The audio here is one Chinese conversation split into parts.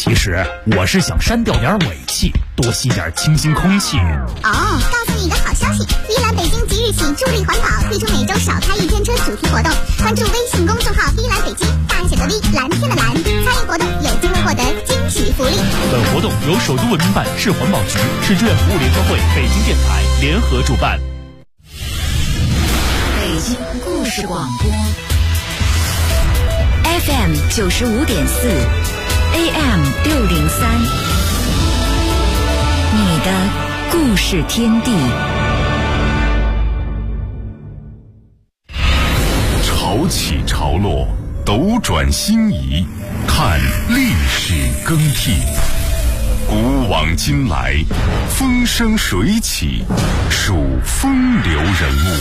其实我是想删掉点尾气，多吸点清新空气。 告诉你一个好消息，依兰北京即日起助力环保，推出每周少开一天车主题活动。关注微信公众号依兰北京，大写的 V， 蓝天的蓝，参与活动有机会获得惊喜福利。 本活动由首都文明办、市环保局、市志愿服务联合会、北京电台联合主办。 北京故事广播 FM 95.4 AM 603，你的故事天地。 潮起潮落，斗转星移，看历史更替。古往今来，风生水起，数风流人物。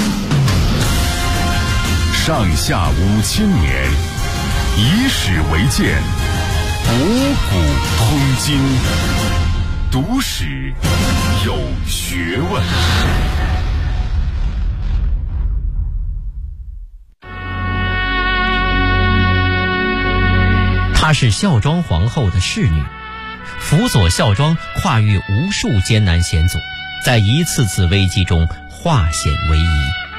上下5000年，以史为鉴，博古通今。读史有学问。 她是孝庄皇后的侍女，辅佐孝庄跨越无数艰难险阻，在一次次危机中化险为夷。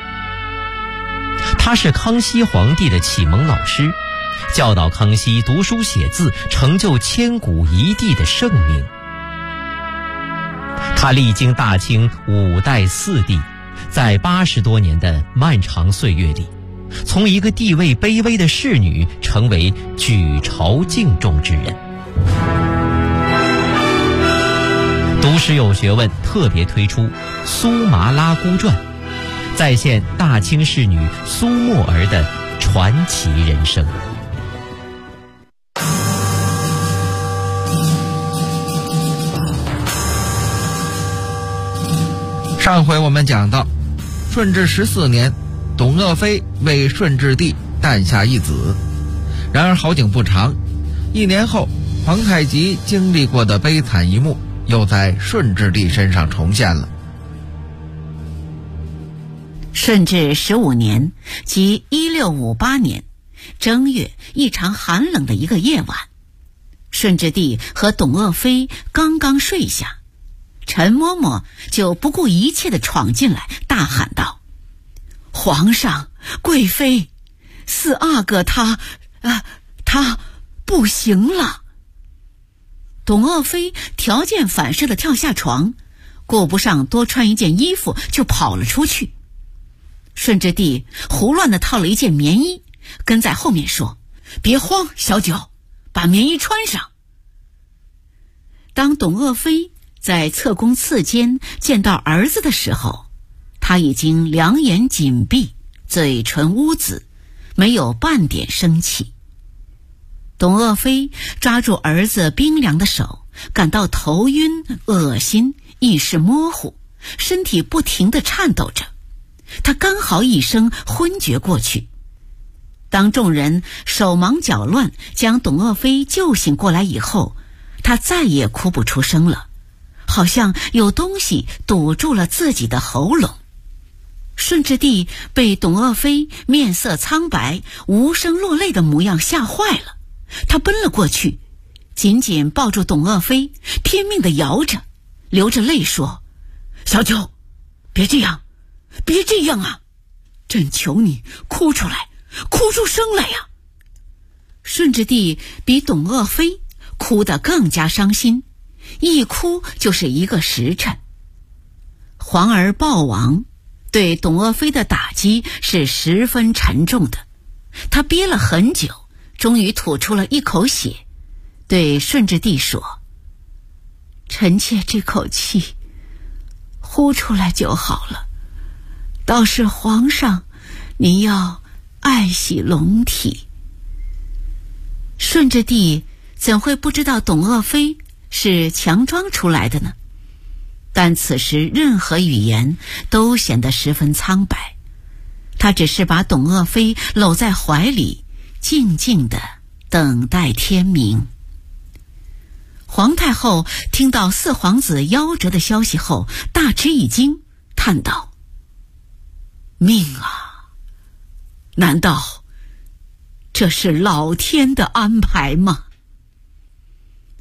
她是康熙皇帝的启蒙老师，教导康熙读书写字，成就千古一帝的盛名。她历经大清5代4帝，在80多年的漫长岁月里，从一个地位卑微的侍女成为举朝敬重之人。读史有学问特别推出《苏麻拉姑传》，再现大清侍女苏沫儿的传奇人生。 上回我们讲到，顺治14年，董鄂妃为顺治帝诞下一子。然而好景不长，1年后，皇太极经历过的悲惨一幕又在顺治帝身上重现了。 顺治15年，即1658年正月，一场寒冷的一个夜晚，顺治帝和董鄂妃刚刚睡下，陈嬷嬷就不顾一切地闯进来，大喊道：“皇上，贵妃，四阿哥他不行了。”董鄂妃条件反射地跳下床，顾不上多穿一件衣服就跑了出去。顺治帝胡乱地套了一件棉衣，跟在后面说：“别慌，小九，把棉衣穿上。”当董鄂妃在侧宫次间见到儿子的时候，他已经两眼紧闭，嘴唇乌紫，没有半点生气。董鄂妃抓住儿子冰凉的手，感到头晕、恶心，意识模糊，身体不停地颤抖着。他刚好一声昏厥过去。当众人手忙脚乱将董鄂妃救醒过来以后，他再也哭不出声了，好像有东西堵住了自己的喉咙。顺治帝被董鄂妃面色苍白、无声落泪的模样吓坏了，他奔了过去，紧紧抱住董鄂妃，拼命地摇着，流着泪说：“小九，别这样，别这样啊！朕求你哭出来，哭出声来呀！”顺治帝比董鄂妃哭得更加伤心，一哭就是1个时辰。皇儿暴亡对董鄂妃的打击是十分沉重的，他憋了很久，终于吐出了一口血，对顺治帝说：“臣妾这口气呼出来就好了，倒是皇上您要爱惜龙体。”顺治帝怎会不知道董鄂妃是强装出来的呢？但此时任何语言都显得十分苍白，他只是把董鄂妃搂在怀里，静静地等待天明。皇太后听到四皇子夭折的消息后，大吃一惊，叹道：“命啊，难道这是老天的安排吗？”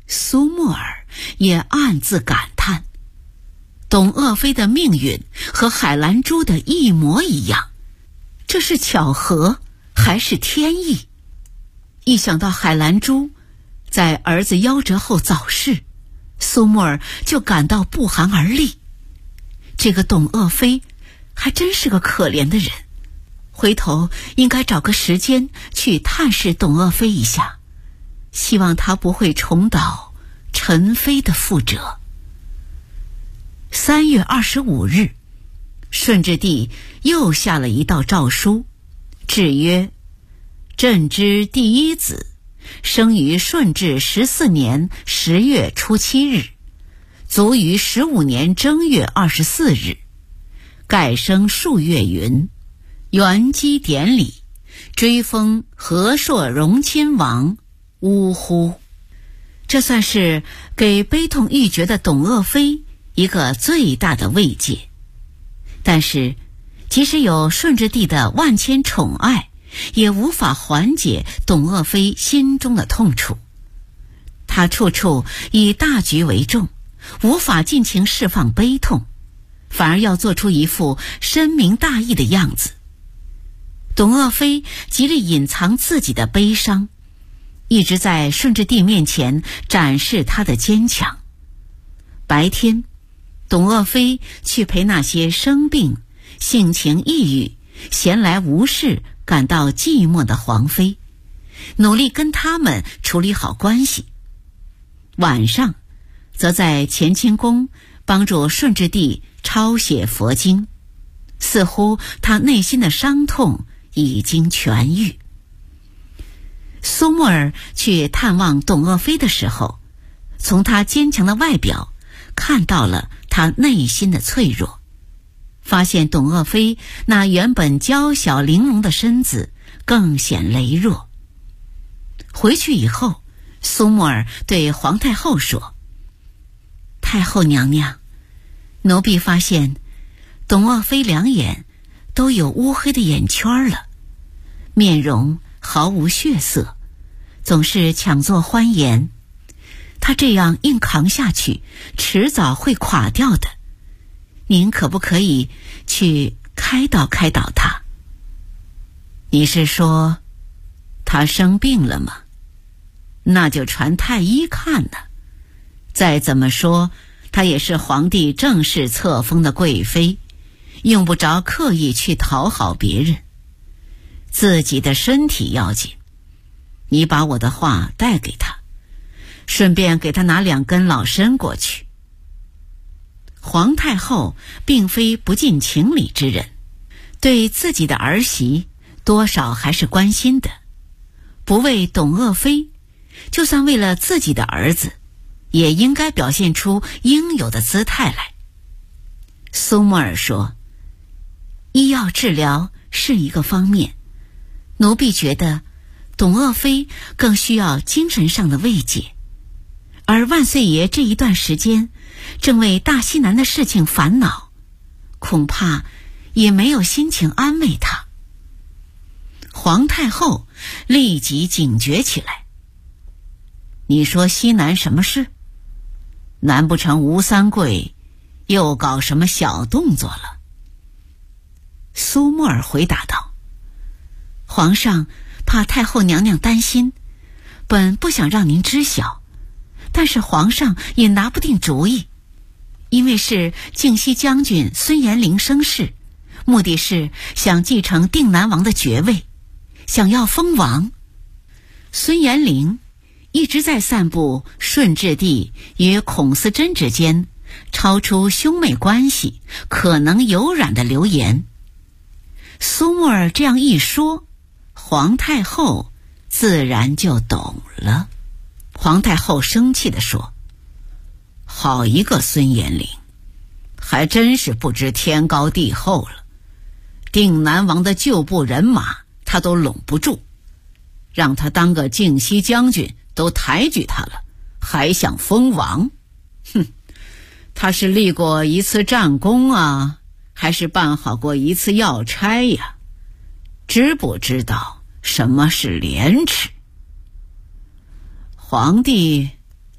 苏沫儿也暗自感叹，董鄂妃的命运和海兰珠的一模一样，这是巧合还是天意？一想到海兰珠在儿子夭折后早逝，苏沫儿就感到不寒而栗。这个董鄂妃还真是个可怜的人，回头应该找个时间去探视董鄂妃一下，希望她不会重蹈陈妃的覆辙。3月25日，顺治帝又下了一道诏书，制曰：朕之第一子，生于顺治14年10月初7日，卒于15年正月24日。盖生数月云，元基典礼，追封和硕荣亲王。呜呼！这算是给悲痛欲绝的董鄂妃一个最大的慰藉。但是即使有顺治帝的万千宠爱，也无法缓解董鄂妃心中的痛楚。他处处以大局为重，无法尽情释放悲痛，反而要做出一副深明大义的样子。董鄂妃极力隐藏自己的悲伤，一直在顺治帝面前展示她的坚强。白天，董鄂妃去陪那些生病、性情抑郁、闲来无事、感到寂寞的皇妃，努力跟他们处理好关系。晚上，则在乾清宫帮助顺治帝抄写佛经，似乎他内心的伤痛已经痊愈。苏沫儿去探望董鄂妃的时候，从她坚强的外表看到了她内心的脆弱，发现董鄂妃那原本娇小玲珑的身子更显羸弱。回去以后，苏沫儿对皇太后说：太后娘娘，奴婢发现董鄂妃两眼都有乌黑的眼圈了，面容毫无血色，总是强作欢颜。她这样硬扛下去，迟早会垮掉的。您可不可以去开导开导她？你是说她生病了吗？那就传太医看呢。再怎么说，她也是皇帝正式册封的贵妃，用不着刻意去讨好别人，自己的身体要紧。你把我的话带给她，顺便给她拿2根老参过去。皇太后并非不近情理之人，对自己的儿媳多少还是关心的。不为董鄂妃，就算为了自己的儿子，也应该表现出应有的姿态来。苏沫儿说：医药治疗是一个方面，奴婢觉得董鄂妃更需要精神上的慰藉，而万岁爷这一段时间正为大西南的事情烦恼，恐怕也没有心情安慰他。皇太后立即警觉起来：你说西南什么事？难不成吴三桂又搞什么小动作了？苏沫儿回答道：皇上怕太后娘娘担心，本不想让您知晓，但是皇上也拿不定主意。因为是靖西将军孙延龄生事，目的是想继承定南王的爵位，想要封王。孙延龄一直在散布顺治帝与孔思珍之间超出兄妹关系，可能有染的流言。苏沫儿这样一说，皇太后自然就懂了。皇太后生气地说：好一个孙延龄，还真是不知天高地厚了。定南王的旧部人马他都拢不住，让他当个靖西将军都抬举他了，还想封王？哼，他是立过一次战功啊，还是办好过一次要差呀？知不知道什么是廉耻？皇帝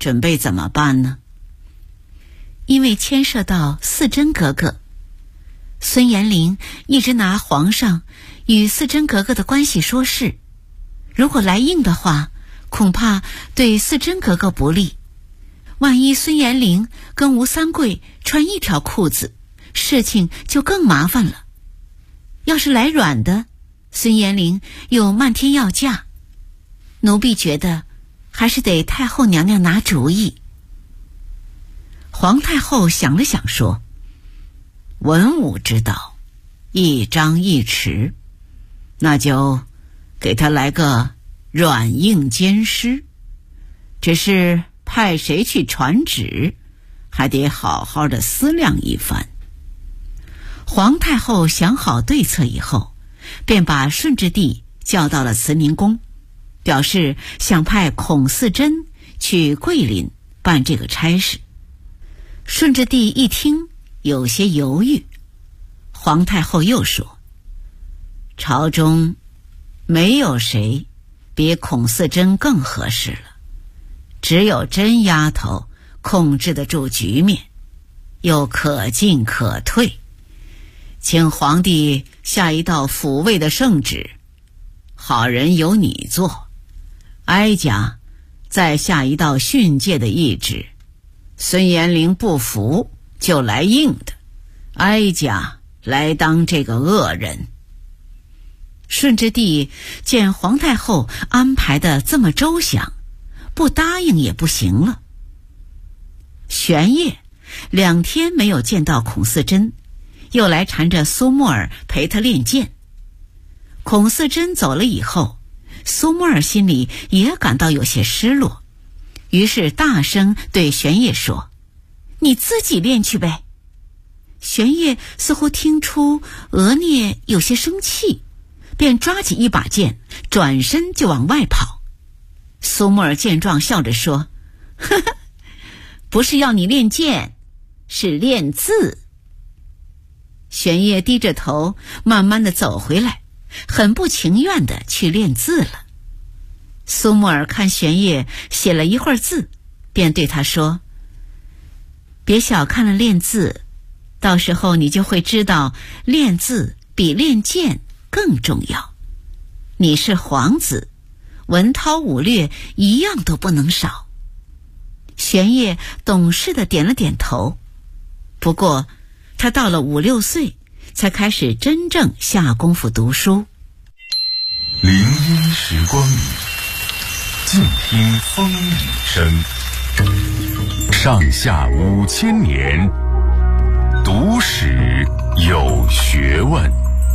准备怎么办呢？因为牵涉到四真格格，孙延龄一直拿皇上与四真格格的关系说事，如果来硬的话，恐怕对四真格格不利。万一孙延龄跟吴三桂穿一条裤子，事情就更麻烦了。要是来软的，孙延龄又漫天要嫁，奴婢觉得还是得太后娘娘拿主意。皇太后想了想说，文武之道，一张一弛，那就给他来个软硬兼施，只是派谁去传旨，还得好好的思量一番。皇太后想好对策以后，便把顺治帝叫到了慈宁宫，表示想派孔四真去桂林办这个差事。顺治帝一听有些犹豫，皇太后又说，朝中没有谁比孔四真更合适了，只有真丫头控制得住局面，又可进可退，请皇帝下一道抚慰的圣旨，好人由你做，哀家再下一道训诫的懿旨，孙延龄不服就来硬的，哀家来当这个恶人。顺治帝见皇太后安排的这么周详，不答应也不行了。玄烨2天没有见到孔四真，又来缠着苏沫儿陪他练剑。孔四真走了以后，苏沫儿心里也感到有些失落，于是大声对玄烨说，你自己练去呗。玄烨似乎听出额聂有些生气，便抓起一把剑，转身就往外跑。苏沫儿见状笑着说，呵呵，不是要你练剑，是练字。玄烨低着头慢慢地走回来，很不情愿地去练字了。苏沫儿看玄烨写了一会儿字，便对他说，别小看了练字，到时候你就会知道练字比练剑更重要。你是皇子，文韬武略一样都不能少。玄烨懂事地点了点头，不过他到了5、6岁才开始真正下功夫读书。 林荫时光里，静听风雨声，上下5000年，读史有学问。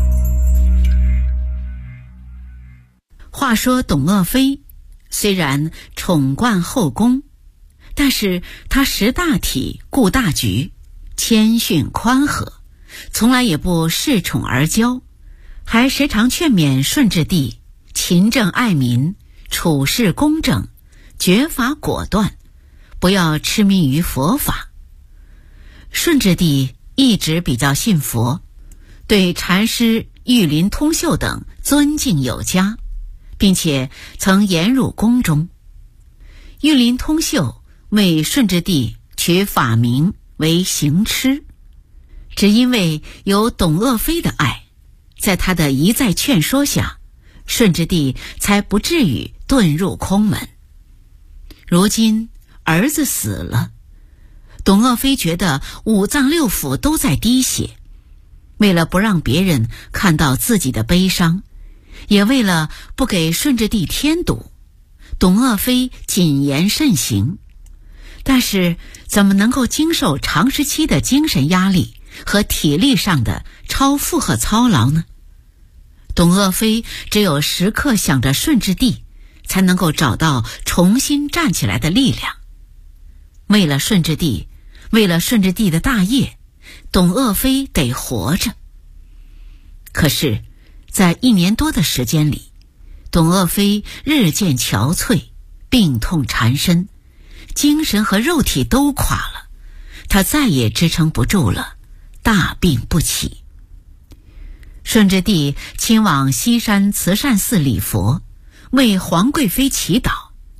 话说董鄂妃虽然宠冠后宫，但是她识大体顾大局，谦逊宽和，从来也不恃宠而骄，还时常劝勉顺治帝勤政爱民，处事公正，决法果断，不要痴迷于佛法。顺治帝一直比较信佛，对禅师玉林通秀等尊敬有加，并且曾言入宫中。玉林通秀为顺治帝取法名为行痴，只因为有董鄂妃的爱，在他的一再劝说下，顺治帝才不至于遁入空门。如今儿子死了，董鄂妃觉得5脏6腑都在滴血，为了不让别人看到自己的悲伤，也为了不给顺治帝添堵，董鄂妃谨言慎行。但是怎么能够经受长时期的精神压力和体力上的超负荷操劳呢？董鄂妃只有时刻想着顺治帝，才能够找到重新站起来的力量。为了顺治帝，为了顺治帝的大业，董鄂妃得活着。可是在1年多的时间里，董鄂妃日渐憔悴，病痛缠身，精神和肉体都垮了，她再也支撑不住了，大病不起。顺治帝亲往西山慈善寺礼佛，为皇贵妃祈祷。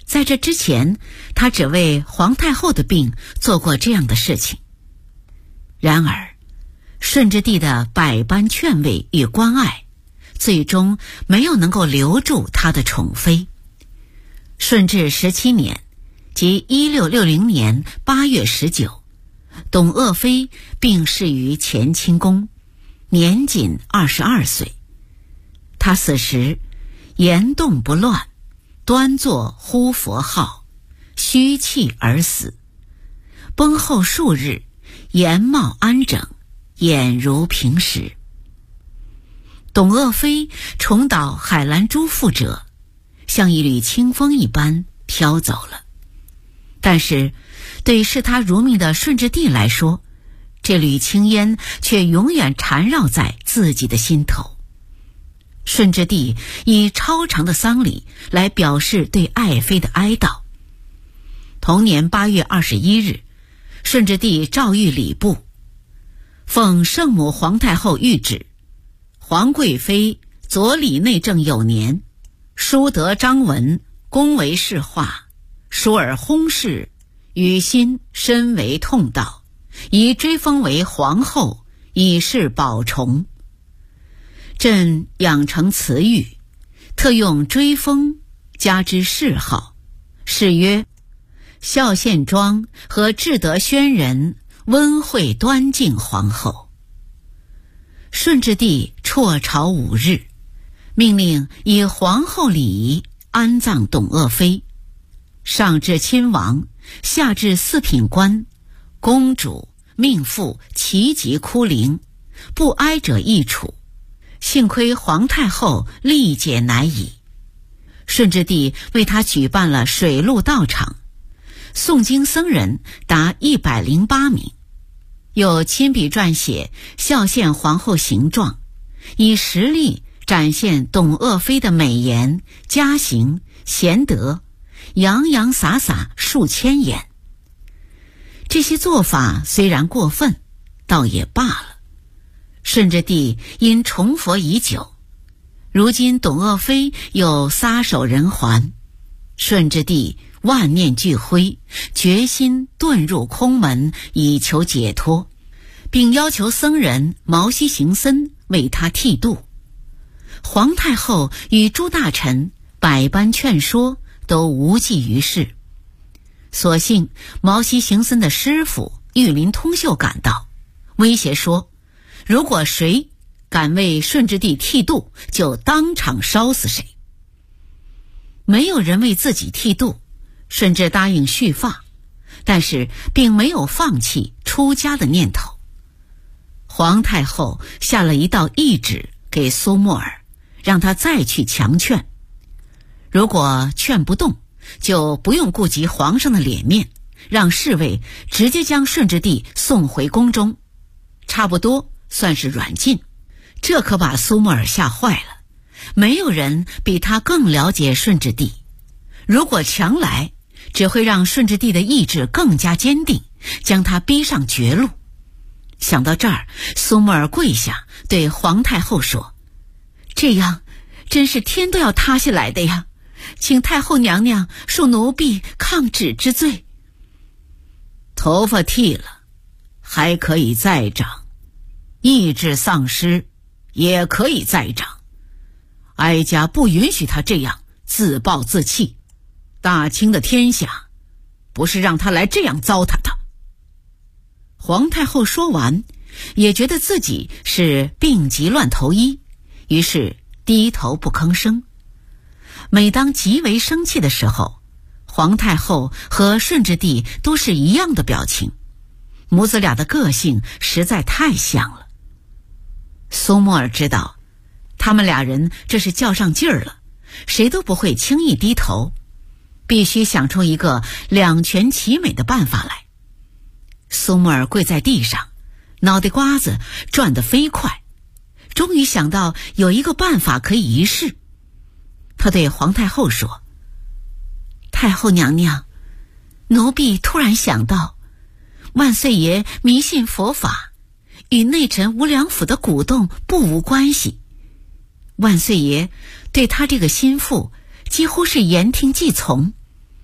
在这之前，他只为皇太后的病做过这样的事情。然而，顺治帝的百般劝慰与关爱，最终没有能够留住他的宠妃。顺治17年，即1660年8月19，董鄂妃病逝于乾清宫，年仅22岁。她死时言动不乱，端坐呼佛号，虚气而死。崩后数日，颜貌安整，俨如平时。董鄂妃重蹈海兰珠覆辙，像一缕清风一般飘走了。但是对视他如命的顺治帝来说，这缕青烟却永远缠绕在自己的心头。顺治帝以超长的丧礼来表示对爱妃的哀悼。同年8月21日，顺治帝诏谕礼部，奉圣母皇太后谕旨，皇贵妃左理内政有年，书得章文，恭为世化，疏尔薨逝，与心深为痛悼，宜追封为皇后，以示保崇。朕养成词语，特用追封加之谥号，谥曰孝献庄和至德宣仁温惠端敬皇后。顺治帝辍朝5日，命令以皇后礼仪安葬董鄂妃，上至亲王，下至四品官，公主、命妇齐集哭灵，不哀者亦处。幸亏皇太后力解乃已。顺治帝为他举办了水陆道场，诵经僧人达108名，又亲笔撰写孝献皇后形状，以实力展现董鄂妃的美言、家行、贤德，洋洋洒洒数千言。这些做法虽然过分，倒也罢了。顺治帝因崇佛已久，如今董鄂妃又撒手人寰，顺治帝万念俱灰，决心遁入空门以求解脱，并要求僧人毛希行僧为他剃度。皇太后与诸大臣百般劝说，都无济于事。所幸毛希行僧的师傅玉林通秀赶到，威胁说，如果谁敢为顺治帝剃度，就当场烧死谁。没有人为自己剃度，顺治答应续发，但是并没有放弃出家的念头。皇太后下了一道懿旨给苏沫尔，让他再去强劝，如果劝不动，就不用顾及皇上的脸面，让侍卫直接将顺治帝送回宫中，差不多算是软禁。这可把苏沫尔吓坏了，没有人比他更了解顺治帝，如果强来，只会让顺治帝的意志更加坚定，将他逼上绝路。想到这儿，苏沫尔跪下对皇太后说，这样真是天都要塌下来的呀，请太后娘娘恕奴婢抗旨之罪。头发剃了还可以再长，意志丧失也可以再长，哀家不允许他这样自暴自弃，大清的天下不是让他来这样糟蹋的。皇太后说完，也觉得自己是病急乱投医，于是低头不吭声。每当极为生气的时候，皇太后和顺治帝都是一样的表情，母子俩的个性实在太像了。苏沫尔知道，他们俩人这是较上劲儿了，谁都不会轻易低头，必须想出一个两全其美的办法来。苏沫尔跪在地上，脑袋瓜子转得飞快，终于想到有一个办法可以一试。他对皇太后说，太后娘娘，奴婢突然想到，万岁爷迷信佛法，与内臣无良府的鼓动不无关系。万岁爷对他这个心腹几乎是言听计从，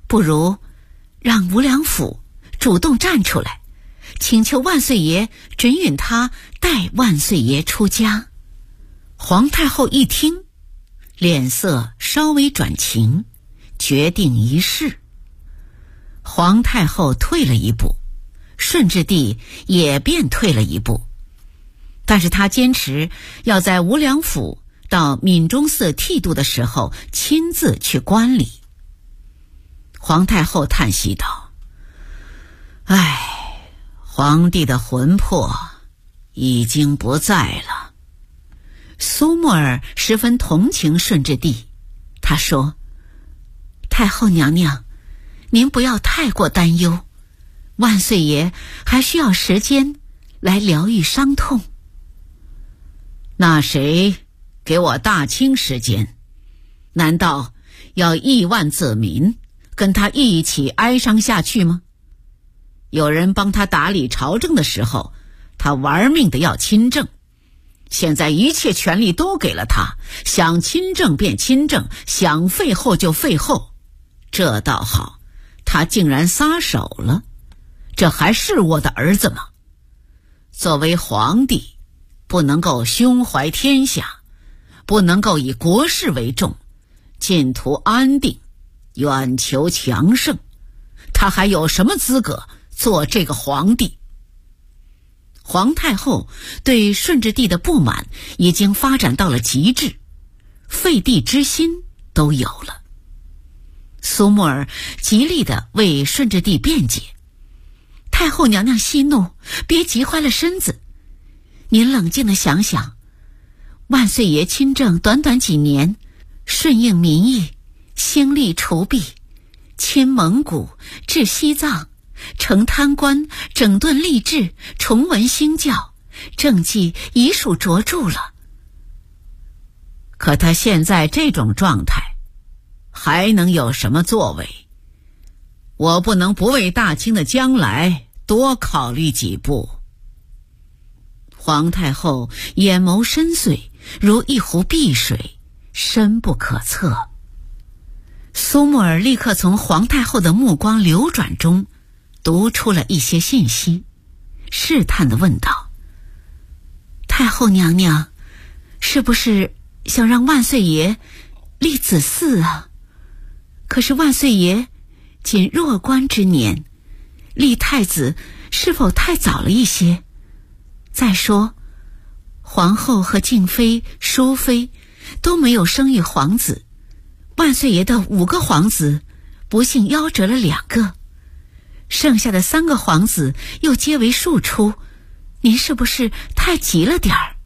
不如让吴良辅主动站出来，请求万岁爷准允他代万岁爷出家。皇太后一听，脸色稍微转晴，决定一试。皇太后退了一步，顺治帝也便退了一步，但是他坚持要在吴良辅到闽中寺剃度的时候亲自去观礼。皇太后叹息道：唉，皇帝的魂魄已经不在了。苏沫儿十分同情顺治帝，他说：太后娘娘，您不要太过担忧，万岁爷还需要时间来疗愈伤痛。那谁给我大清时间？难道要亿万子民跟他一起哀伤下去吗？有人帮他打理朝政的时候，他玩命的要亲政，现在一切权力都给了他，想亲政便亲政，想废后就废后。这倒好，他竟然撒手了，这还是我的儿子吗？作为皇帝，不能够胸怀天下，不能够以国事为重，尽图安定，远求强盛，他还有什么资格做这个皇帝？皇太后对顺治帝的不满已经发展到了极致，废帝之心都有了。苏沫儿极力地为顺治帝辩解：太后娘娘息怒，别急坏了身子，您冷静地想想，万岁爷亲政短短几年，顺应民意，兴利除弊，亲蒙古，治西藏，惩贪官，整顿吏治，重文兴教，政绩已属卓著了。可他现在这种状态，还能有什么作为？我不能不为大清的将来多考虑几步。皇太后眼眸深邃，如一湖碧水，深不可测。苏沫儿立刻从皇太后的目光流转中读出了一些信息，试探地问道：太后娘娘，是不是想让万岁爷立子嗣啊？可是万岁爷仅弱冠之年，立太子是否太早了一些？再说，皇后和静妃、淑妃都没有生育皇子，万岁爷的5个皇子不幸夭折了2个，剩下的3个皇子又皆为庶出，您是不是太急了点儿？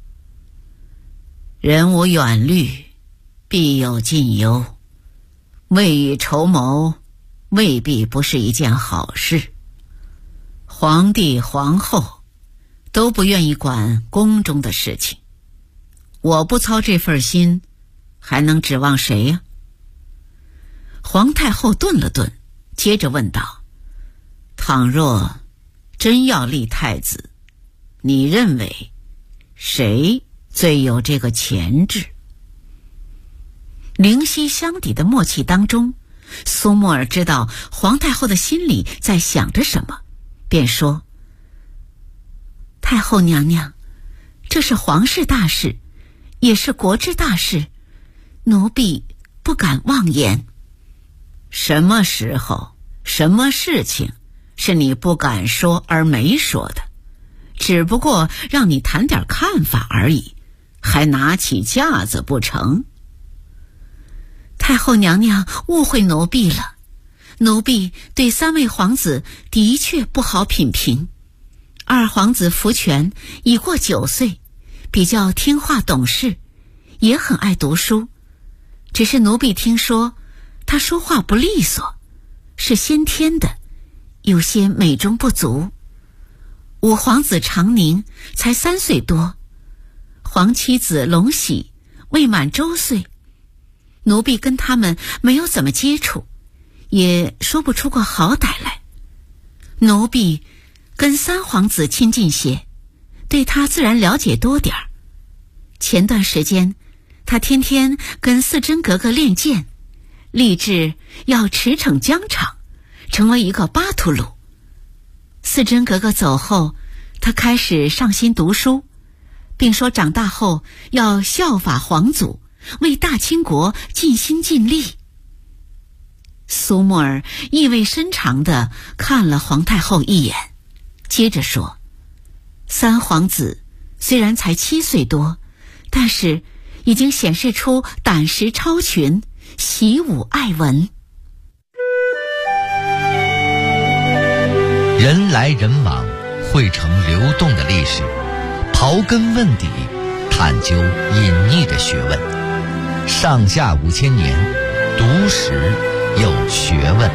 人无远虑，必有近忧，未雨绸缪未必不是一件好事。皇帝皇后都不愿意管宫中的事情，我不操这份心，还能指望谁呀？皇太后顿了顿，接着问道：倘若真要立太子，你认为谁最有这个潜质？灵犀相抵的默契当中，苏沫儿知道皇太后的心里在想着什么，便说：太后娘娘，这是皇室大事，也是国之大事，奴婢不敢妄言。什么时候，什么事情是你不敢说而没说的？只不过让你谈点看法而已，还拿起架子不成？太后娘娘误会奴婢了，奴婢对3位皇子的确不好品评。2皇子福全已过9岁，比较听话懂事，也很爱读书，只是奴婢听说他说话不利索，是先天的，有些美中不足。5皇子长宁才3岁多，皇妻子隆喜未满周岁，奴婢跟他们没有怎么接触，也说不出个好歹来。奴婢跟3皇子亲近些，对他自然了解多点儿。前段时间他天天跟4珍格格练剑， 立志要驰骋疆场，成为一个巴图鲁。四真格格走后，他开始上心读书，并说长大后要效法皇祖，为大清国尽心尽力。苏沫儿意味深长地看了皇太后一眼，接着说，三皇子虽然才7岁多，但是已经显示出胆识超群，习武爱文。 人来人往，汇成流动的历史，刨根问底，探究隐匿的学问。上下5000年，读史有学问。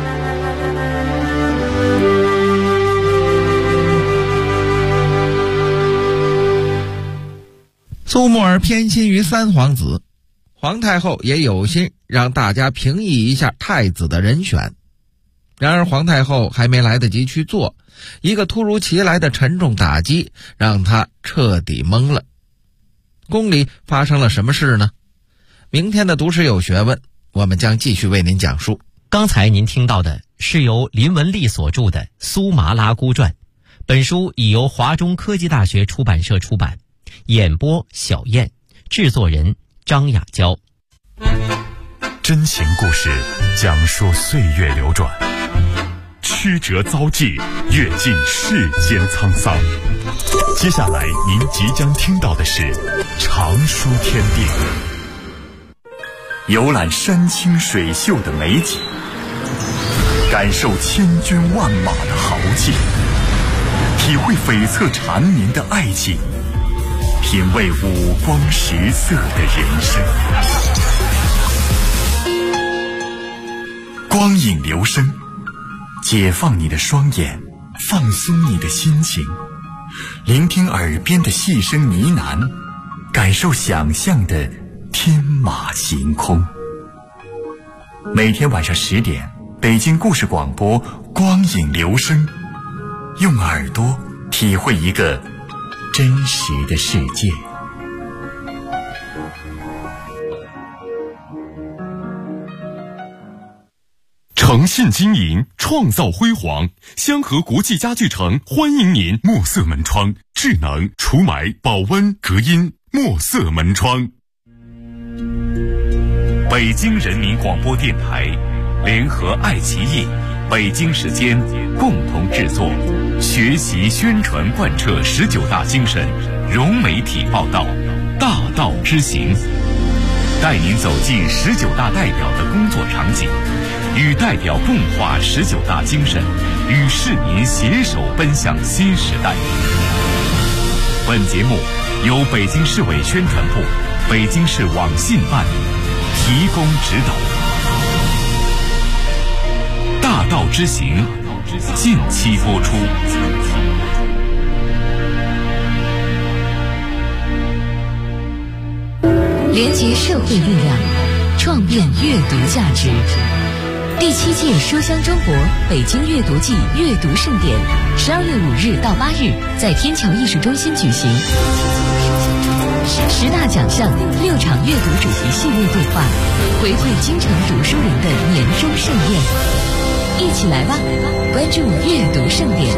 苏沫儿偏心于三皇子，皇太后也有心让大家评议一下太子的人选。然而皇太后还没来得及去做，一个突如其来的沉重打击让她彻底懵了。宫里发生了什么事呢？明天的读史有学问，我们将继续为您讲述。 刚才您听到的是由林文丽所著的《苏麻拉姑传》，本书已由华中科技大学出版社出版，演播小燕，制作人张雅娇。 真情故事讲述岁月流转，曲折遭际，阅尽世间沧桑。接下来您即将听到的是常书天地，游览山清水秀的美景，感受千军万马的豪气，体会悱恻缠绵的爱情，品味五光十色的人生。光影流声，解放你的双眼，放松你的心情，聆听耳边的细声呢喃，感受想象的天马行空。每天晚上10点，北京故事广播光影流声，用耳朵体会一个真实的世界。诚信经营，创造辉煌。香河国际家具城欢迎您！墨色门窗，智能除霾、保温、隔音，墨色门窗。北京人民广播电台联合爱奇艺、北京时间共同制作，学习宣传贯彻19大精神，融媒体报道，大道之行，带您走进19大代表的工作场景，与代表共话19大精神，与市民携手奔向新时代。本节目由北京市委宣传部、北京市网信办提供指导。大道之行，近期播出。 连结社会力量，创变阅读价值。第7届书香中国北京阅读季阅读盛典12月5日到8日在天桥艺术中心举行，10大奖项，6场阅读主题系列对话，回馈京城读书人的年终盛宴。一起来吧，关注阅读盛典。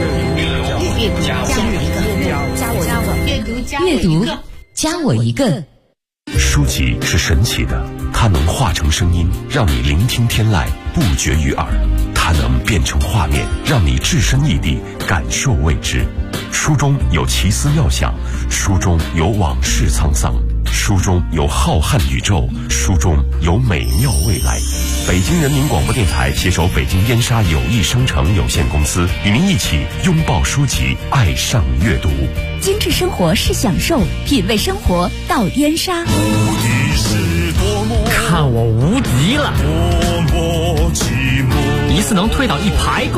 阅读加我一个。 书籍是神奇的，它能化成声音，让你聆听天籁，不绝于耳；它能变成画面，让你置身异地，感受未知。书中有奇思妙想，书中有往事沧桑，书中有浩瀚宇宙，书中有美妙未来。北京人民广播电台携手北京燕莎友谊商城有限公司，与您一起拥抱书籍，爱上阅读。 精致生活是享受，品味生活到燕莎。 看我无敌了！一次能推倒1排。